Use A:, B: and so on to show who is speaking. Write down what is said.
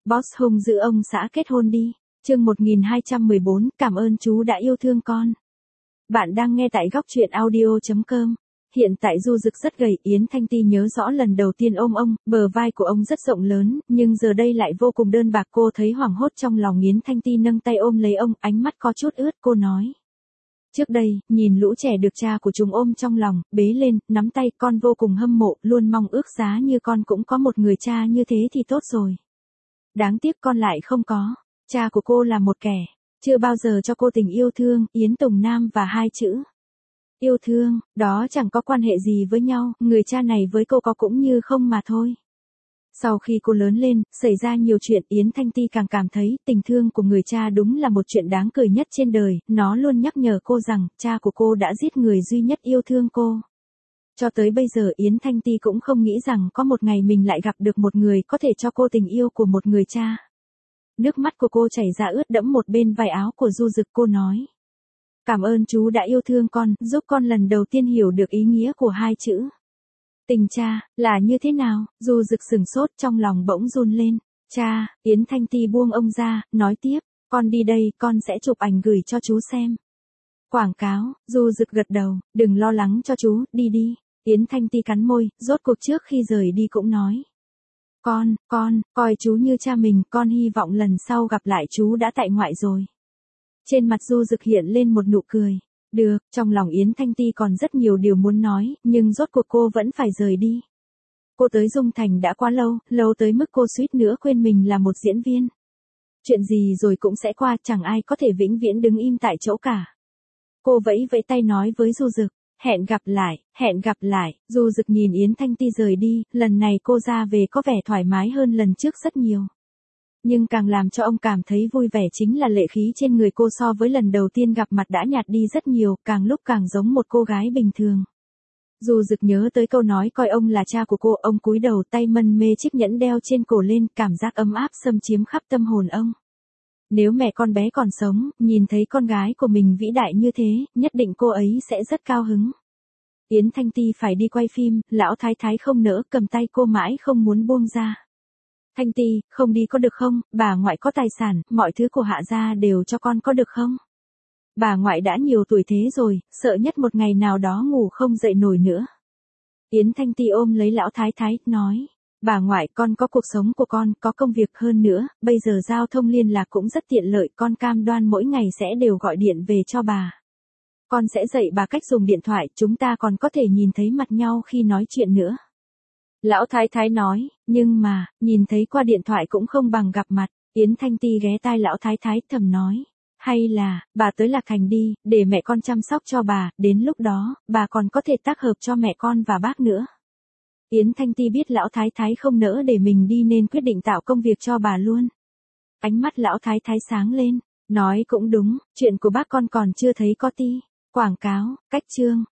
A: Boss Hung giữ ông xã kết hôn đi. Chương 1214, cảm ơn chú đã yêu thương con. Bạn đang nghe tại góc truyện audio.com. Hiện tại Du Dực rất gầy, Yến Thanh Ti nhớ rõ lần đầu tiên ôm ông, bờ vai của ông rất rộng lớn, nhưng giờ đây lại vô cùng đơn bạc. Cô thấy hoảng hốt trong lòng. Yến Thanh Ti nâng tay ôm lấy ông, ánh mắt có chút ướt. Cô nói: trước đây, nhìn lũ trẻ được cha của chúng ôm trong lòng, bế lên, nắm tay, con vô cùng hâm mộ, luôn mong ước giá như con cũng có một người cha như thế thì tốt rồi. Đáng tiếc con lại không có. Cha của cô là một kẻ chưa bao giờ cho cô tình yêu thương. Yến Tùng Nam và hai chữ yêu thương, đó chẳng có quan hệ gì với nhau, người cha này với cô có cũng như không mà thôi. Sau khi cô lớn lên, xảy ra nhiều chuyện, Yến Thanh Ti càng cảm thấy tình thương của người cha đúng là một chuyện đáng cười nhất trên đời. Nó luôn nhắc nhở cô rằng cha của cô đã giết người duy nhất yêu thương cô. Cho tới bây giờ Yến Thanh Ti cũng không nghĩ rằng có một ngày mình lại gặp được một người có thể cho cô tình yêu của một người cha. Nước mắt của cô chảy ra ướt đẫm một bên vai áo của Du Dực. Cô nói: cảm ơn chú đã yêu thương con, giúp con lần đầu tiên hiểu được ý nghĩa của hai chữ tình cha là như thế nào. Du Dực sửng sốt, trong lòng bỗng run lên. Cha, Yến Thanh Ti buông ông ra, nói tiếp: con đi đây, con sẽ chụp ảnh gửi cho chú xem. Quảng cáo. Du Dực gật đầu: đừng lo lắng cho chú, đi đi. Yến Thanh Ti cắn môi, rốt cuộc trước khi rời đi cũng nói: con, coi chú như cha mình, con hy vọng lần sau gặp lại chú đã tại ngoại rồi. Trên mặt Du Dực hiện lên một nụ cười. Được, trong lòng Yến Thanh Ti còn rất nhiều điều muốn nói, nhưng rốt cuộc cô vẫn phải rời đi. Cô tới Dung Thành đã quá lâu, lâu tới mức cô suýt nữa quên mình là một diễn viên. Chuyện gì rồi cũng sẽ qua, chẳng ai có thể vĩnh viễn đứng im tại chỗ cả. Cô vẫy vẫy tay nói với Du Dực: hẹn gặp lại, hẹn gặp lại. Du Dực nhìn Yến Thanh Ti rời đi, lần này cô ra về có vẻ thoải mái hơn lần trước rất nhiều. Nhưng càng làm cho ông cảm thấy vui vẻ chính là lệ khí trên người cô so với lần đầu tiên gặp mặt đã nhạt đi rất nhiều, càng lúc càng giống một cô gái bình thường. Du Dực nhớ tới câu nói coi ông là cha của cô, ông cúi đầu, tay mân mê chiếc nhẫn đeo trên cổ lên, cảm giác ấm áp xâm chiếm khắp tâm hồn ông. Nếu mẹ con bé còn sống, nhìn thấy con gái của mình vĩ đại như thế, nhất định cô ấy sẽ rất cao hứng. Yến Thanh Ti phải đi quay phim, lão thái thái không nỡ, cầm tay cô mãi không muốn buông ra. Thanh Ti, không đi có được không, bà ngoại có tài sản, mọi thứ của Hạ gia đều cho con có được không? Bà ngoại đã nhiều tuổi thế rồi, sợ nhất một ngày nào đó ngủ không dậy nổi nữa. Yến Thanh Ti ôm lấy lão thái thái, nói: bà ngoại, con có cuộc sống của con, có công việc hơn nữa, bây giờ giao thông liên lạc cũng rất tiện lợi, con cam đoan mỗi ngày sẽ đều gọi điện về cho bà. Con sẽ dạy bà cách dùng điện thoại, chúng ta còn có thể nhìn thấy mặt nhau khi nói chuyện nữa. Lão thái thái nói: nhưng mà, nhìn thấy qua điện thoại cũng không bằng gặp mặt. Yến Thanh Ti ghé tai lão thái thái thầm nói: hay là, bà tới Lạc Thành đi, để mẹ con chăm sóc cho bà, đến lúc đó, bà còn có thể tác hợp cho mẹ con và bác nữa. Yến Thanh Ti biết lão thái thái không nỡ để mình đi nên quyết định tạo công việc cho bà luôn. Ánh mắt lão thái thái sáng lên, nói cũng đúng, chuyện của bác con còn chưa thấy có ti. Quảng cáo, cách chương.